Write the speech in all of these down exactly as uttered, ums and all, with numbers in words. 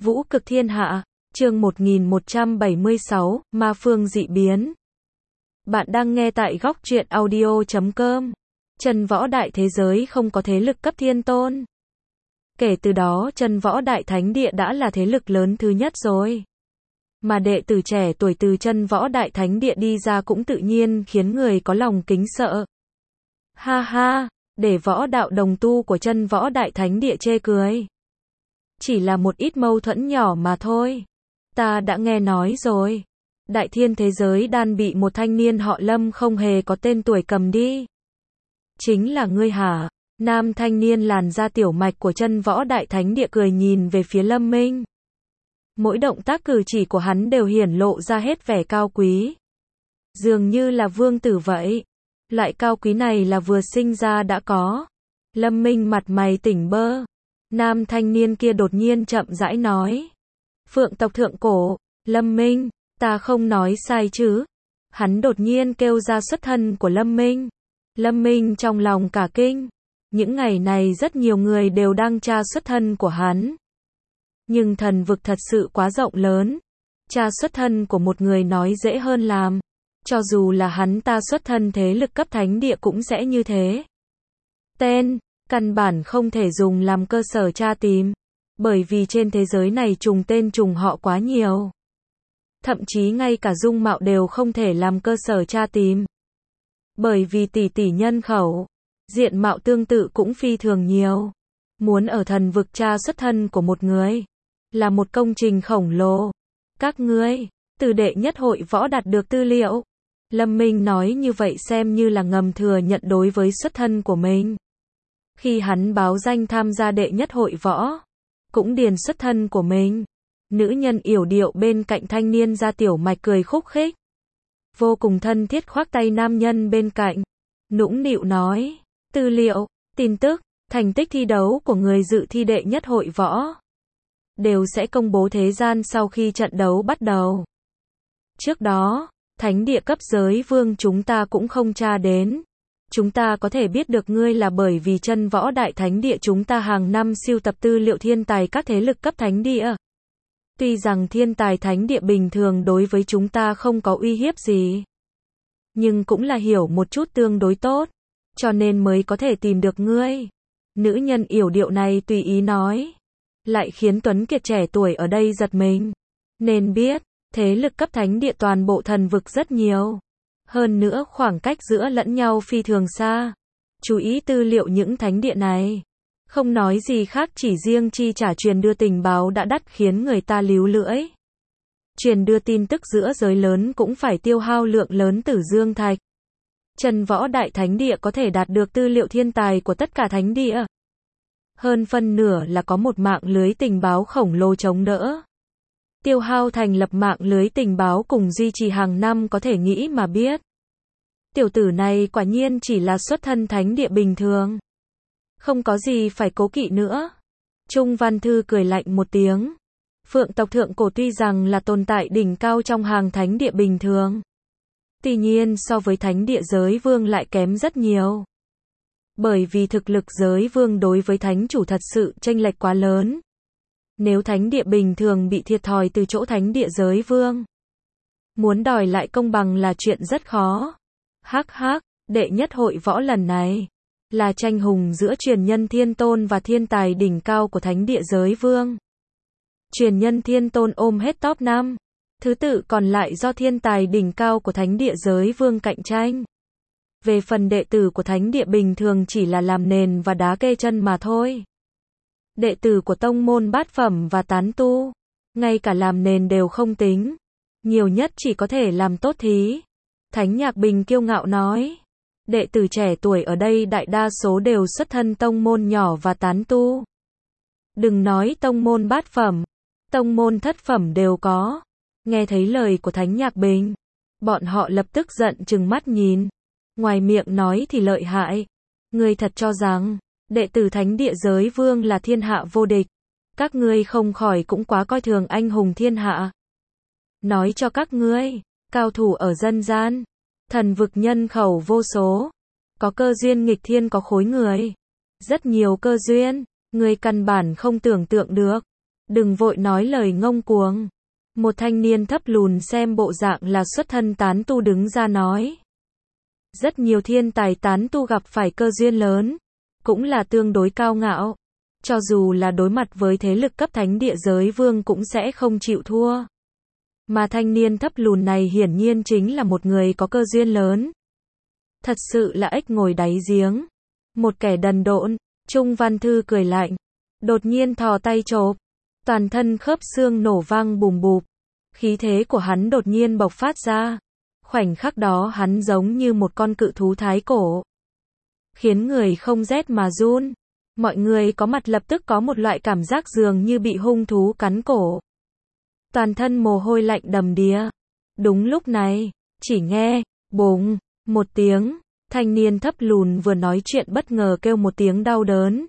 Vũ cực thiên hạ, chương một nghìn một trăm bảy mươi sáu, Ma phương dị biến. Bạn đang nghe tại góc truyện audio chấm com. Chân võ đại thế giới không có thế lực cấp thiên tôn. Kể từ đó chân võ đại thánh địa đã là thế lực lớn thứ nhất rồi. Mà đệ tử trẻ tuổi từ chân võ đại thánh địa đi ra cũng tự nhiên khiến người có lòng kính sợ. Ha ha, để võ đạo đồng tu của chân võ đại thánh địa chê cười. Chỉ là một ít mâu thuẫn nhỏ mà thôi. Ta đã nghe nói rồi. Đại thiên thế giới đan bị một thanh niên họ Lâm không hề có tên tuổi cầm đi. Chính là ngươi hả? Nam thanh niên làn da tiểu mạch của chân võ đại thánh địa cười nhìn về phía Lâm Minh. Mỗi động tác cử chỉ của hắn đều hiển lộ ra hết vẻ cao quý. Dường như là vương tử vậy. Loại cao quý này là vừa sinh ra đã có. Lâm Minh mặt mày tỉnh bơ. Nam thanh niên kia đột nhiên chậm rãi nói. Phượng tộc thượng cổ, Lâm Minh, ta không nói sai chứ. Hắn đột nhiên kêu ra xuất thân của Lâm Minh. Lâm Minh trong lòng cả kinh. Những ngày này rất nhiều người đều đang tra xuất thân của hắn. Nhưng thần vực thật sự quá rộng lớn. Tra xuất thân của một người nói dễ hơn làm. Cho dù là hắn ta xuất thân thế lực cấp thánh địa cũng sẽ như thế. Tên, căn bản không thể dùng làm cơ sở tra tìm. Bởi vì trên thế giới này trùng tên trùng họ quá nhiều. Thậm chí ngay cả dung mạo đều không thể làm cơ sở tra tìm. Bởi vì tỷ tỷ nhân khẩu, diện mạo tương tự cũng phi thường nhiều. Muốn ở thần vực tra xuất thân của một người, là một công trình khổng lồ. Các ngươi, từ đệ nhất hội võ đạt được tư liệu. Lâm Minh nói như vậy xem như là ngầm thừa nhận đối với xuất thân của mình. Khi hắn báo danh tham gia đệ nhất hội võ, cũng điền xuất thân của mình. Nữ nhân yểu điệu bên cạnh thanh niên da tiểu mạch cười khúc khích. Vô cùng thân thiết khoác tay nam nhân bên cạnh. Nũng nịu nói, tư liệu, tin tức, thành tích thi đấu của người dự thi đệ nhất hội võ. Đều sẽ công bố thế gian sau khi trận đấu bắt đầu. Trước đó, thánh địa cấp giới vương chúng ta cũng không tra đến. Chúng ta có thể biết được ngươi là bởi vì chân võ đại thánh địa chúng ta hàng năm sưu tập tư liệu thiên tài các thế lực cấp thánh địa. Tuy rằng thiên tài thánh địa bình thường đối với chúng ta không có uy hiếp gì. Nhưng cũng là hiểu một chút tương đối tốt. Cho nên mới có thể tìm được ngươi. Nữ nhân yểu điệu này tùy ý nói. Lại khiến Tuấn Kiệt trẻ tuổi ở đây giật mình. Nên biết, thế lực cấp thánh địa toàn bộ thần vực rất nhiều. Hơn nữa khoảng cách giữa lẫn nhau phi thường xa. Chú ý tư liệu những thánh địa này. Không nói gì khác chỉ riêng chi trả truyền đưa tình báo đã đắt khiến người ta líu lưỡi. Truyền đưa tin tức giữa giới lớn cũng phải tiêu hao lượng lớn tử dương thạch. Chân võ đại thánh địa có thể đạt được tư liệu thiên tài của tất cả thánh địa. Hơn phân nửa là có một mạng lưới tình báo khổng lồ chống đỡ. Tiêu hao thành lập mạng lưới tình báo cùng duy trì hàng năm có thể nghĩ mà biết. Tiểu tử này quả nhiên chỉ là xuất thân thánh địa bình thường. Không có gì phải cố kỵ nữa. Trung Văn Thư cười lạnh một tiếng. Phượng tộc thượng cổ tuy rằng là tồn tại đỉnh cao trong hàng thánh địa bình thường. Tuy nhiên so với thánh địa giới vương lại kém rất nhiều. Bởi vì thực lực giới vương đối với thánh chủ thật sự chênh lệch quá lớn. Nếu thánh địa bình thường bị thiệt thòi từ chỗ thánh địa giới vương, muốn đòi lại công bằng là chuyện rất khó. Hắc hắc, đệ nhất hội võ lần này là tranh hùng giữa truyền nhân thiên tôn và thiên tài đỉnh cao của thánh địa giới vương. Truyền nhân thiên tôn ôm hết top năm, thứ tự còn lại do thiên tài đỉnh cao của thánh địa giới vương cạnh tranh. Về phần đệ tử của thánh địa bình thường chỉ là làm nền và đá kê chân mà thôi. Đệ tử của tông môn bát phẩm và tán tu, ngay cả làm nền đều không tính. Nhiều nhất chỉ có thể làm tốt thí. Thánh Nhạc Bình kiêu ngạo nói. Đệ tử trẻ tuổi ở đây đại đa số đều xuất thân tông môn nhỏ và tán tu. Đừng nói tông môn bát phẩm, tông môn thất phẩm đều có. Nghe thấy lời của Thánh Nhạc Bình, bọn họ lập tức giận trừng mắt nhìn. Ngoài miệng nói thì lợi hại. Ngươi thật cho rằng đệ tử thánh địa giới vương là thiên hạ vô địch. Các ngươi không khỏi cũng quá coi thường anh hùng thiên hạ. Nói cho các ngươi, cao thủ ở dân gian, thần vực nhân khẩu vô số. Có cơ duyên nghịch thiên có khối người. Rất nhiều cơ duyên, ngươi căn bản không tưởng tượng được. Đừng vội nói lời ngông cuồng. Một thanh niên thấp lùn xem bộ dạng là xuất thân tán tu đứng ra nói. Rất nhiều thiên tài tán tu gặp phải cơ duyên lớn, cũng là tương đối cao ngạo. Cho dù là đối mặt với thế lực cấp thánh địa giới vương cũng sẽ không chịu thua. Mà thanh niên thấp lùn này hiển nhiên chính là một người có cơ duyên lớn. Thật sự là ếch ngồi đáy giếng. Một kẻ đần độn. Trung Văn Thư cười lạnh. Đột nhiên thò tay chộp. Toàn thân khớp xương nổ vang bùm bụp. Khí thế của hắn đột nhiên bộc phát ra. Khoảnh khắc đó hắn giống như một con cự thú thái cổ. Khiến người không rét mà run. Mọi người có mặt lập tức có một loại cảm giác dường như bị hung thú cắn cổ. Toàn thân mồ hôi lạnh đầm đìa. Đúng lúc này, chỉ nghe, bùng, một tiếng, thanh niên thấp lùn vừa nói chuyện bất ngờ kêu một tiếng đau đớn.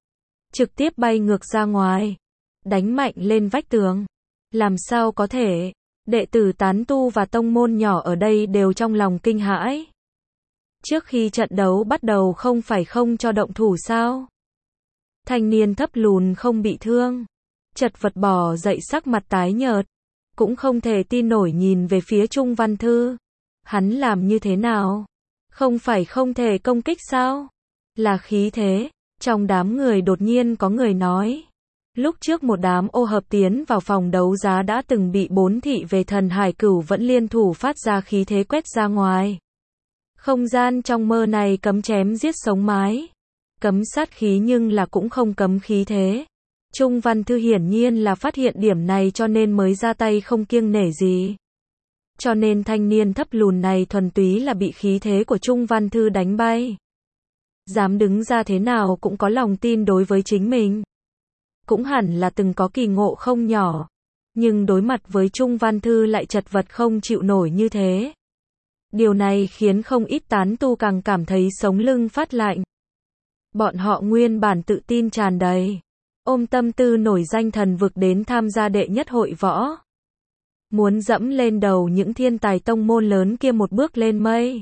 Trực tiếp bay ngược ra ngoài. Đánh mạnh lên vách tường. Làm sao có thể? Đệ tử tán tu và tông môn nhỏ ở đây đều trong lòng kinh hãi. Trước khi trận đấu bắt đầu không phải không cho động thủ sao? Thanh niên thấp lùn không bị thương. Chật vật bò dậy sắc mặt tái nhợt. Cũng không thể tin nổi nhìn về phía Trung Văn Thư. Hắn làm như thế nào? Không phải không thể công kích sao? Là khí thế. Trong đám người đột nhiên có người nói. Lúc trước một đám ô hợp tiến vào phòng đấu giá đã từng bị bốn thị về thần hải cửu vẫn liên thủ phát ra khí thế quét ra ngoài. Không gian trong mơ này cấm chém giết sống mái. Cấm sát khí nhưng là cũng không cấm khí thế. Trung Văn Thư hiển nhiên là phát hiện điểm này cho nên mới ra tay không kiêng nể gì. Cho nên thanh niên thấp lùn này thuần túy là bị khí thế của Trung Văn Thư đánh bay. Dám đứng ra thế nào cũng có lòng tin đối với chính mình. Cũng hẳn là từng có kỳ ngộ không nhỏ. Nhưng đối mặt với Trung Văn Thư lại chật vật không chịu nổi như thế. Điều này khiến không ít tán tu càng cảm thấy sống lưng phát lạnh. Bọn họ nguyên bản tự tin tràn đầy. Ôm tâm tư nổi danh thần vực đến tham gia đệ nhất hội võ. Muốn dẫm lên đầu những thiên tài tông môn lớn kia một bước lên mây.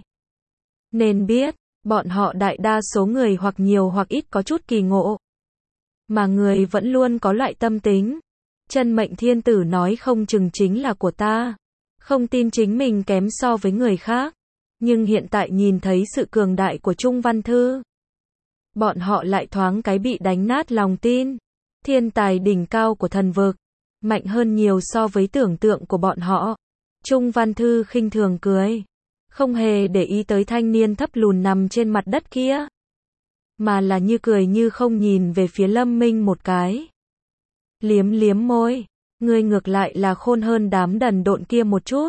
Nên biết, bọn họ đại đa số người hoặc nhiều hoặc ít có chút kỳ ngộ. Mà người vẫn luôn có loại tâm tính. Chân mệnh thiên tử nói không chừng chính là của ta. Không tin chính mình kém so với người khác. Nhưng hiện tại nhìn thấy sự cường đại của Trung Văn Thư. Bọn họ lại thoáng cái bị đánh nát lòng tin. Thiên tài đỉnh cao của thần vực. Mạnh hơn nhiều so với tưởng tượng của bọn họ. Trung Văn Thư khinh thường cười. Không hề để ý tới thanh niên thấp lùn nằm trên mặt đất kia. Mà là như cười như không nhìn về phía Lâm Minh một cái. Liếm liếm môi. Ngươi ngược lại là khôn hơn đám đần độn kia một chút.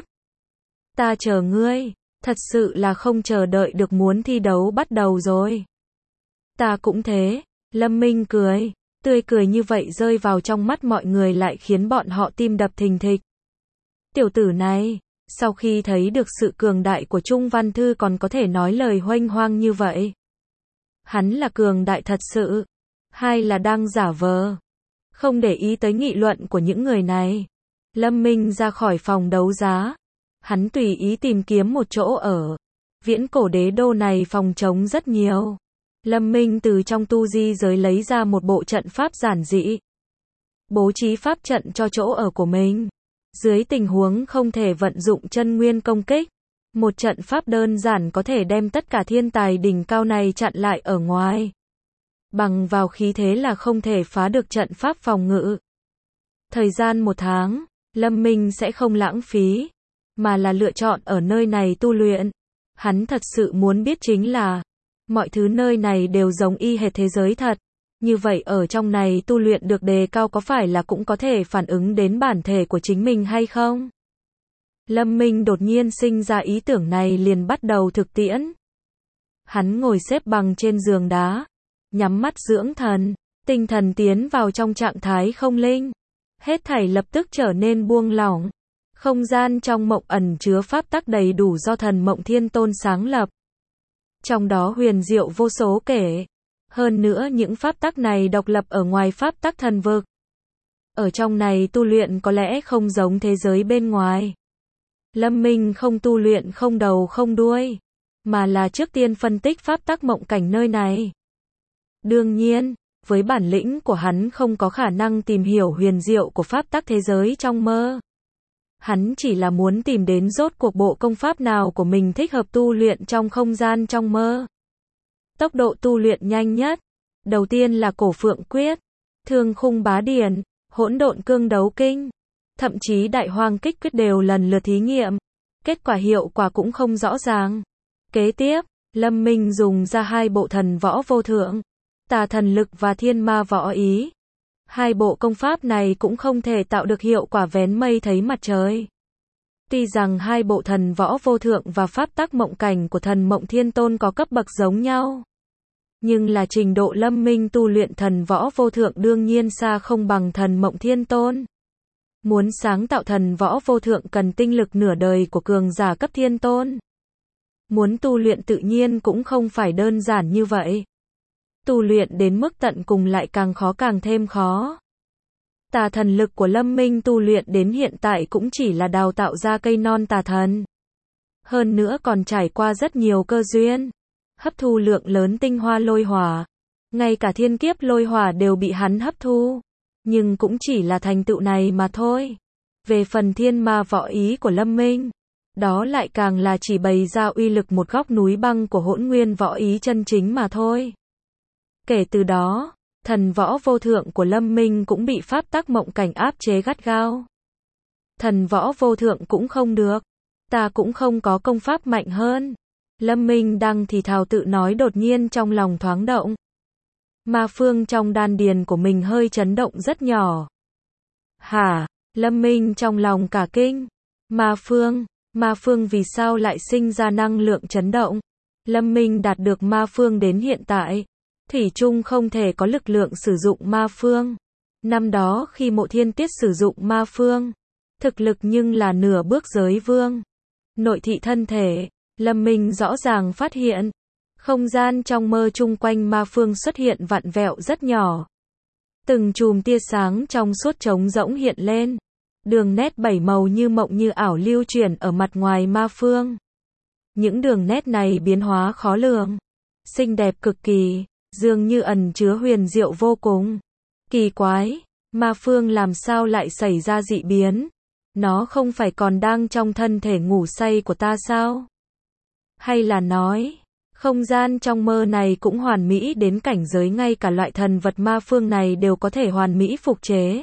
Ta chờ ngươi. Thật sự là không chờ đợi được muốn thi đấu bắt đầu rồi. Ta cũng thế. Lâm Minh cười. Tươi cười như vậy rơi vào trong mắt mọi người lại khiến bọn họ tim đập thình thịch. Tiểu tử này, sau khi thấy được sự cường đại của Trung Văn Thư còn có thể nói lời huênh hoang như vậy. Hắn là cường đại thật sự, hay là đang giả vờ? Không để ý tới nghị luận của những người này. Lâm Minh ra khỏi phòng đấu giá. Hắn tùy ý tìm kiếm một chỗ ở. Viễn cổ đế đô này phòng trống rất nhiều. Lâm Minh từ trong tu di giới lấy ra một bộ trận pháp giản dị. Bố trí pháp trận cho chỗ ở của mình. Dưới tình huống không thể vận dụng chân nguyên công kích. Một trận pháp đơn giản có thể đem tất cả thiên tài đỉnh cao này chặn lại ở ngoài. Bằng vào khí thế là không thể phá được trận pháp phòng ngự. Thời gian một tháng, Lâm Minh sẽ không lãng phí. Mà là lựa chọn ở nơi này tu luyện. Hắn thật sự muốn biết chính là mọi thứ nơi này đều giống y hệt thế giới thật. Như vậy ở trong này tu luyện được đề cao có phải là cũng có thể phản ứng đến bản thể của chính mình hay không? Lâm Minh đột nhiên sinh ra ý tưởng này liền bắt đầu thực tiễn. Hắn ngồi xếp bằng trên giường đá. Nhắm mắt dưỡng thần. Tinh thần tiến vào trong trạng thái không linh. Hết thảy lập tức trở nên buông lỏng. Không gian trong mộng ẩn chứa pháp tắc đầy đủ do thần mộng thiên tôn sáng lập. Trong đó huyền diệu vô số kể. Hơn nữa những pháp tắc này độc lập ở ngoài pháp tắc thần vực. Ở trong này tu luyện có lẽ không giống thế giới bên ngoài. Lâm Minh không tu luyện không đầu không đuôi. Mà là trước tiên phân tích pháp tắc mộng cảnh nơi này. Đương nhiên, với bản lĩnh của hắn không có khả năng tìm hiểu huyền diệu của pháp tắc thế giới trong mơ. Hắn chỉ là muốn tìm đến rốt cuộc bộ công pháp nào của mình thích hợp tu luyện trong không gian trong mơ. Tốc độ tu luyện nhanh nhất. Đầu tiên là Cổ Phượng Quyết, Thương Khung Bá Điển, Hỗn Độn Cương Đấu Kinh, thậm chí Đại Hoang Kích Quyết đều lần lượt thí nghiệm. Kết quả hiệu quả cũng không rõ ràng. Kế tiếp, Lâm Minh dùng ra hai bộ thần võ vô thượng, Tà Thần Lực và Thiên Ma Võ Ý. Hai bộ công pháp này cũng không thể tạo được hiệu quả vén mây thấy mặt trời. Tuy rằng hai bộ thần võ vô thượng và pháp tắc mộng cảnh của thần Mộng Thiên Tôn có cấp bậc giống nhau, nhưng là trình độ Lâm Minh tu luyện thần võ vô thượng đương nhiên xa không bằng thần Mộng Thiên Tôn. Muốn sáng tạo thần võ vô thượng cần tinh lực nửa đời của cường giả cấp thiên tôn. Muốn tu luyện tự nhiên cũng không phải đơn giản như vậy. Tu luyện đến mức tận cùng lại càng khó càng thêm khó. Tà thần lực của Lâm Minh tu luyện đến hiện tại cũng chỉ là đào tạo ra cây non tà thần. Hơn nữa còn trải qua rất nhiều cơ duyên, hấp thu lượng lớn tinh hoa lôi hỏa. Ngay cả thiên kiếp lôi hỏa đều bị hắn hấp thu. Nhưng cũng chỉ là thành tựu này mà thôi. Về phần thiên ma võ ý của Lâm Minh, đó lại càng là chỉ bày ra uy lực một góc núi băng của hỗn nguyên võ ý chân chính mà thôi. Kể từ đó, thần võ vô thượng của Lâm Minh cũng bị pháp tắc mộng cảnh áp chế gắt gao. Thần võ vô thượng cũng không được. Ta cũng không có công pháp mạnh hơn. Lâm Minh đang thì thào tự nói đột nhiên trong lòng thoáng động. Ma phương trong đan điền của mình hơi chấn động rất nhỏ. Hả? Lâm Minh trong lòng cả kinh. Ma phương? Ma phương vì sao lại sinh ra năng lượng chấn động? Lâm Minh đạt được ma phương đến hiện tại, thủy chung không thể có lực lượng sử dụng ma phương. Năm đó khi Mộ Thiên Tiết sử dụng ma phương, thực lực nhưng là nửa bước giới vương. Nội thị thân thể, Lâm Minh rõ ràng phát hiện, không gian trong mơ chung quanh ma phương xuất hiện vặn vẹo rất nhỏ. Từng chùm tia sáng trong suốt trống rỗng hiện lên. Đường nét bảy màu như mộng như ảo lưu chuyển ở mặt ngoài ma phương. Những đường nét này biến hóa khó lường, xinh đẹp cực kỳ, dường như ẩn chứa huyền diệu vô cùng. Kỳ quái, ma phương làm sao lại xảy ra dị biến? Nó không phải còn đang trong thân thể ngủ say của ta sao? Hay là nói, không gian trong mơ này cũng hoàn mỹ đến cảnh giới ngay cả loại thần vật ma phương này đều có thể hoàn mỹ phục chế?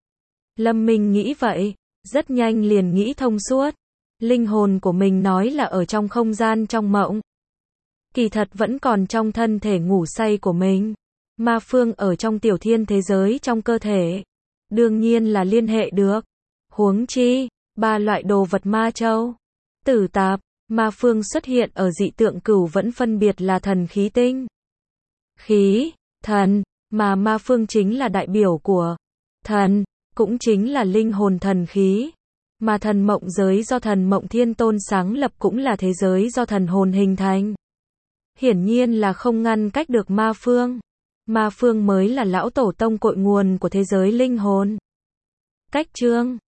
Lâm Minh nghĩ vậy, rất nhanh liền nghĩ thông suốt. Linh hồn của mình nói là ở trong không gian trong mộng, kỳ thật vẫn còn trong thân thể ngủ say của mình. Ma phương ở trong tiểu thiên thế giới trong cơ thể, đương nhiên là liên hệ được. Huống chi, ba loại đồ vật ma châu, tử tạp, ma phương xuất hiện ở dị tượng cửu vẫn phân biệt là thần khí tinh, khí, thần, mà ma phương chính là đại biểu của thần, cũng chính là linh hồn thần khí. Mà thần mộng giới do thần Mộng Thiên Tôn sáng lập cũng là thế giới do thần hồn hình thành. Hiển nhiên là không ngăn cách được ma phương. Ma phương mới là lão tổ tông cội nguồn của thế giới linh hồn. Cách chương